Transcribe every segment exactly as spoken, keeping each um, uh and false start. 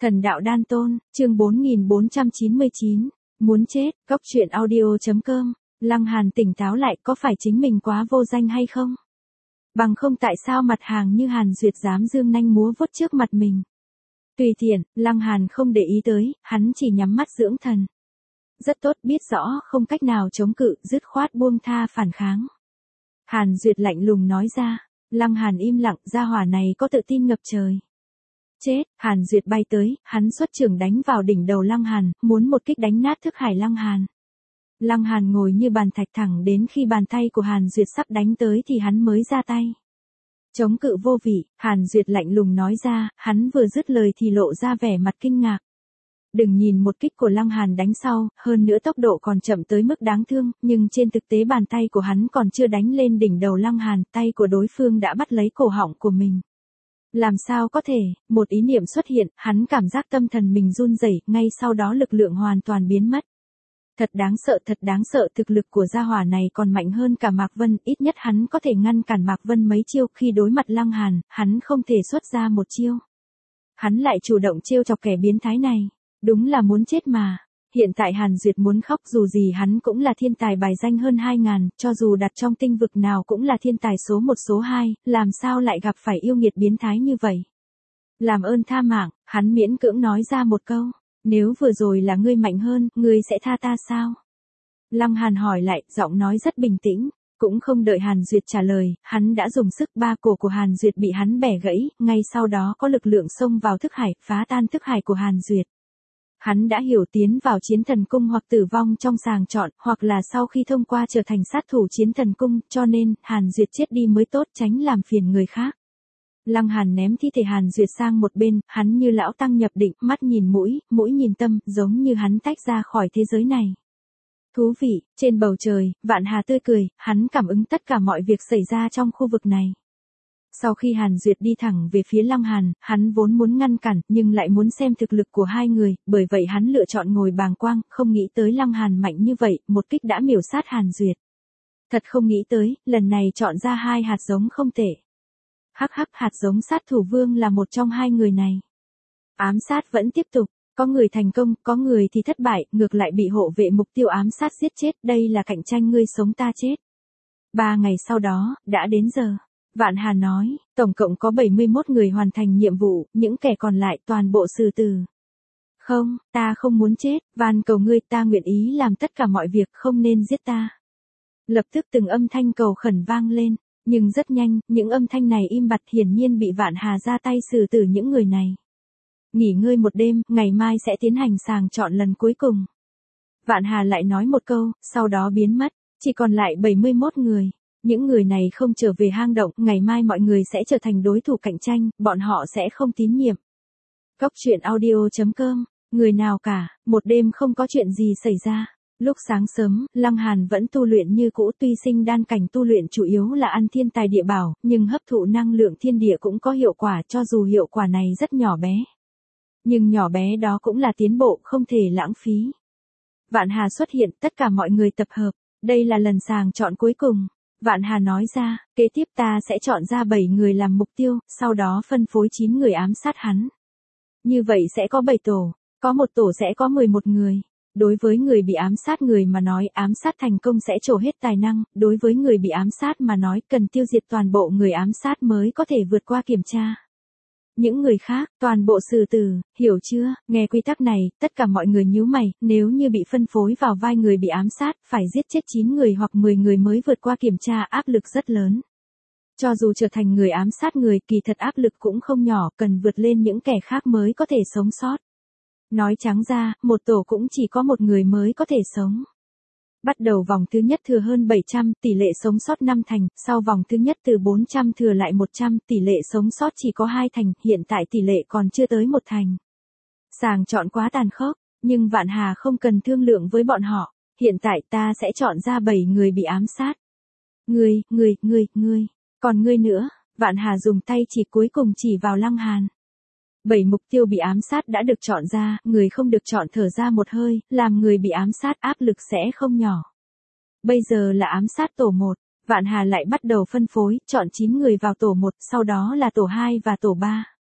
Thần đạo đan tôn, chương bốn nghìn bốn trăm chín mươi chín, muốn chết, cóc truyện audio chấm com, Lăng Hàn tỉnh táo lại, có phải chính mình quá vô danh hay không? Bằng không tại sao mặt hàng như Hàn Duyệt dám dương nanh múa vuốt trước mặt mình? Tùy tiện, Lăng Hàn không để ý tới, hắn chỉ nhắm mắt dưỡng thần. Rất tốt, biết rõ không cách nào chống cự, dứt khoát buông tha phản kháng. Hàn Duyệt lạnh lùng nói ra. Lăng Hàn im lặng, gia hỏa này có tự tin ngập trời. Chết, Hàn Duyệt bay tới, hắn xuất trường đánh vào đỉnh đầu Lăng Hàn, muốn một kích đánh nát thức hải Lăng Hàn. Lăng Hàn ngồi như bàn thạch thẳng đến khi bàn tay của Hàn Duyệt sắp đánh tới thì hắn mới ra tay. Chống cự vô vị, Hàn Duyệt lạnh lùng nói ra, hắn vừa dứt lời thì lộ ra vẻ mặt kinh ngạc. Đừng nhìn một kích của Lăng Hàn đánh sau, hơn nữa tốc độ còn chậm tới mức đáng thương, nhưng trên thực tế bàn tay của hắn còn chưa đánh lên đỉnh đầu Lăng Hàn, tay của đối phương đã bắt lấy cổ họng của mình. Làm sao có thể, một ý niệm xuất hiện, hắn cảm giác tâm thần mình run rẩy, ngay sau đó lực lượng hoàn toàn biến mất. Thật đáng sợ, thật đáng sợ, thực lực của gia hỏa này còn mạnh hơn cả Mạc Vân, ít nhất hắn có thể ngăn cản Mạc Vân mấy chiêu, khi đối mặt Lăng Hàn, hắn không thể xuất ra một chiêu. Hắn lại chủ động trêu chọc kẻ biến thái này. Đúng là muốn chết mà. Hiện tại Hàn Duyệt muốn khóc, dù gì hắn cũng là thiên tài bài danh hơn hai ngàn, cho dù đặt trong tinh vực nào cũng là thiên tài số một số hai, làm sao lại gặp phải yêu nghiệt biến thái như vậy. Làm ơn tha mạng, hắn miễn cưỡng nói ra một câu, nếu vừa rồi là ngươi mạnh hơn, ngươi sẽ tha ta sao? Lăng Hàn hỏi lại, giọng nói rất bình tĩnh, cũng không đợi Hàn Duyệt trả lời, hắn đã dùng sức, ba cổ của Hàn Duyệt bị hắn bẻ gãy, ngay sau đó có lực lượng xông vào thức hải, phá tan thức hải của Hàn Duyệt. Hắn đã hiểu tiến vào chiến thần cung hoặc tử vong trong sàng chọn, hoặc là sau khi thông qua trở thành sát thủ chiến thần cung, cho nên, Hàn Duyệt chết đi mới tốt, tránh làm phiền người khác. Lăng Hàn ném thi thể Hàn Duyệt sang một bên, hắn như lão tăng nhập định, mắt nhìn mũi, mũi nhìn tâm, giống như hắn tách ra khỏi thế giới này. Thú vị, trên bầu trời, Vạn Hà tươi cười, hắn cảm ứng tất cả mọi việc xảy ra trong khu vực này. Sau khi Hàn Duyệt đi thẳng về phía Lăng Hàn, hắn vốn muốn ngăn cản, nhưng lại muốn xem thực lực của hai người, bởi vậy hắn lựa chọn ngồi bàng quang, không nghĩ tới Lăng Hàn mạnh như vậy, một kích đã miểu sát Hàn Duyệt. Thật không nghĩ tới, lần này chọn ra hai hạt giống không tệ. Hắc hắc, hạt giống sát thủ vương là một trong hai người này. Ám sát vẫn tiếp tục, có người thành công, có người thì thất bại, ngược lại bị hộ vệ mục tiêu ám sát giết chết, đây là cạnh tranh ngươi sống ta chết. Ba ngày sau đó, đã đến giờ. Vạn Hà nói, tổng cộng có bảy mươi mốt người hoàn thành nhiệm vụ, những kẻ còn lại toàn bộ xử tử. Không, ta không muốn chết, van cầu ngươi, ta nguyện ý làm tất cả mọi việc, không nên giết ta. Lập tức từng âm thanh cầu khẩn vang lên, nhưng rất nhanh, những âm thanh này im bặt, hiển nhiên bị Vạn Hà ra tay xử tử những người này. Nghỉ ngơi một đêm, ngày mai sẽ tiến hành sàng chọn lần cuối cùng. Vạn Hà lại nói một câu, sau đó biến mất, chỉ còn lại bảy mươi mốt người. Những người này không trở về hang động, ngày mai mọi người sẽ trở thành đối thủ cạnh tranh, bọn họ sẽ không tín nhiệm. Cóc truyện audio chấm com, người nào cả, một đêm không có chuyện gì xảy ra. Lúc sáng sớm, Lăng Hàn vẫn tu luyện như cũ, tuy sinh đan cảnh tu luyện chủ yếu là ăn thiên tài địa bảo, nhưng hấp thụ năng lượng thiên địa cũng có hiệu quả, cho dù hiệu quả này rất nhỏ bé. Nhưng nhỏ bé đó cũng là tiến bộ, không thể lãng phí. Vạn Hà xuất hiện, tất cả mọi người tập hợp, đây là lần sàng chọn cuối cùng. Vạn Hà nói ra, kế tiếp ta sẽ chọn ra bảy người làm mục tiêu, sau đó phân phối chín người ám sát hắn. Như vậy sẽ có bảy tổ, có một tổ sẽ có mười một người. Đối với người bị ám sát người mà nói, ám sát thành công sẽ trổ hết tài năng, đối với người bị ám sát mà nói, cần tiêu diệt toàn bộ người ám sát mới có thể vượt qua kiểm tra. Những người khác, toàn bộ xử tử, hiểu chưa? Nghe quy tắc này, tất cả mọi người nhíu mày, nếu như bị phân phối vào vai người bị ám sát, phải giết chết chín người hoặc mười người mới vượt qua kiểm tra, áp lực rất lớn. Cho dù trở thành người ám sát người, kỳ thật áp lực cũng không nhỏ, cần vượt lên những kẻ khác mới có thể sống sót. Nói trắng ra, một tổ cũng chỉ có một người mới có thể sống. Bắt đầu vòng thứ nhất thừa hơn bảy trăm, tỷ lệ sống sót năm thành, sau vòng thứ nhất từ bốn trăm thừa lại một trăm, tỷ lệ sống sót chỉ có hai thành, hiện tại tỷ lệ còn chưa tới một thành. Sàng chọn quá tàn khốc, nhưng Vạn Hà không cần thương lượng với bọn họ, hiện tại ta sẽ chọn ra bảy người bị ám sát. Ngươi, ngươi, ngươi, ngươi, còn ngươi nữa, Vạn Hà dùng tay chỉ cuối cùng chỉ vào Lăng Hàn. Bảy mục tiêu bị ám sát đã được chọn ra, người không được chọn thở ra một hơi, làm người bị ám sát áp lực sẽ không nhỏ. Bây giờ là ám sát tổ một, Vạn Hà lại bắt đầu phân phối, chọn chín người vào tổ một, sau đó là tổ hai và tổ ba.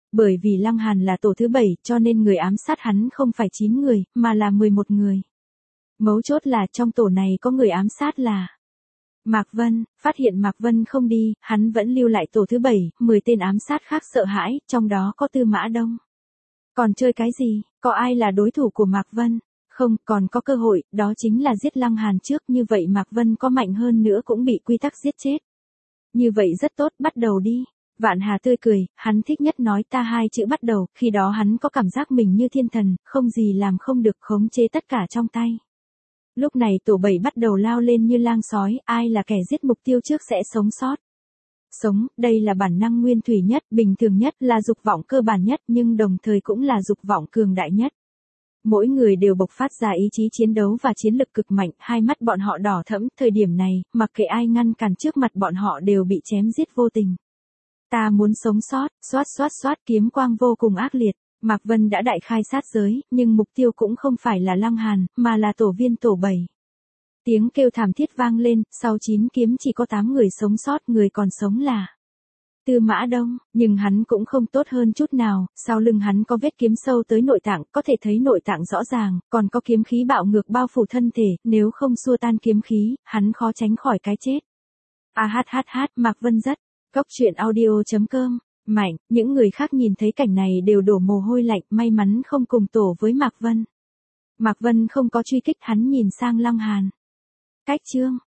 Bởi vì Lăng Hàn là tổ thứ bảy cho nên người ám sát hắn không phải chín người, mà là mười một người. Mấu chốt là trong tổ này có người ám sát là Mạc Vân, phát hiện Mạc Vân không đi, hắn vẫn lưu lại tổ thứ bảy, mười tên ám sát khác sợ hãi, trong đó có Tư Mã Đông. Còn chơi cái gì, có ai là đối thủ của Mạc Vân? Không, còn có cơ hội, đó chính là giết Lăng Hàn trước, như vậy Mạc Vân có mạnh hơn nữa cũng bị quy tắc giết chết. Như vậy rất tốt, bắt đầu đi. Vạn Hà tươi cười, hắn thích nhất nói ta hai chữ bắt đầu, khi đó hắn có cảm giác mình như thiên thần, không gì làm không được, khống chế tất cả trong tay. Lúc này tổ bảy bắt đầu lao lên như lang sói, ai là kẻ giết mục tiêu trước sẽ sống sót. Sống, đây là bản năng nguyên thủy nhất, bình thường nhất, là dục vọng cơ bản nhất, nhưng đồng thời cũng là dục vọng cường đại nhất. Mỗi người đều bộc phát ra ý chí chiến đấu và chiến lực cực mạnh, hai mắt bọn họ đỏ thẫm, thời điểm này, mặc kệ ai ngăn cản trước mặt bọn họ đều bị chém giết vô tình. Ta muốn sống sót, xoát xoát xoát, kiếm quang vô cùng ác liệt. Mạc Vân đã đại khai sát giới, nhưng mục tiêu cũng không phải là Lăng Hàn, mà là tổ viên tổ bảy. Tiếng kêu thảm thiết vang lên, sau chín kiếm chỉ có tám người sống sót, người còn sống là Tư Mã Đông, nhưng hắn cũng không tốt hơn chút nào, sau lưng hắn có vết kiếm sâu tới nội tạng, có thể thấy nội tạng rõ ràng, còn có kiếm khí bạo ngược bao phủ thân thể, nếu không xua tan kiếm khí, hắn khó tránh khỏi cái chết. A hát hát hát, Mạc Vân rất, Cốc truyện audio chấm com, mạnh, những người khác nhìn thấy cảnh này đều đổ mồ hôi lạnh, may mắn không cùng tổ với Mạc Vân. Mạc Vân không có truy kích, hắn nhìn sang Lăng Hàn. Cách chương